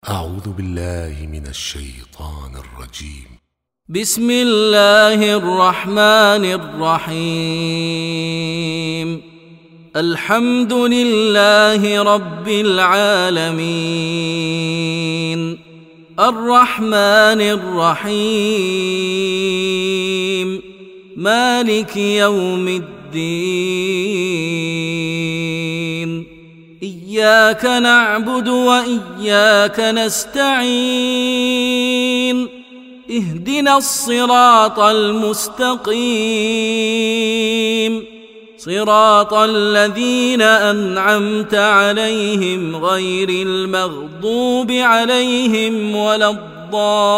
أعوذ بالله من الشيطان الرجيم. بسم الله الرحمن الرحيم. الحمد لله رب العالمين، الرحمن الرحيم، مالك يوم الدين. إياك نعبد وإياك نستعين، اهدنا الصراط المستقيم، صراط الذين أنعمت عليهم غير المغضوب عليهم ولا الضالين.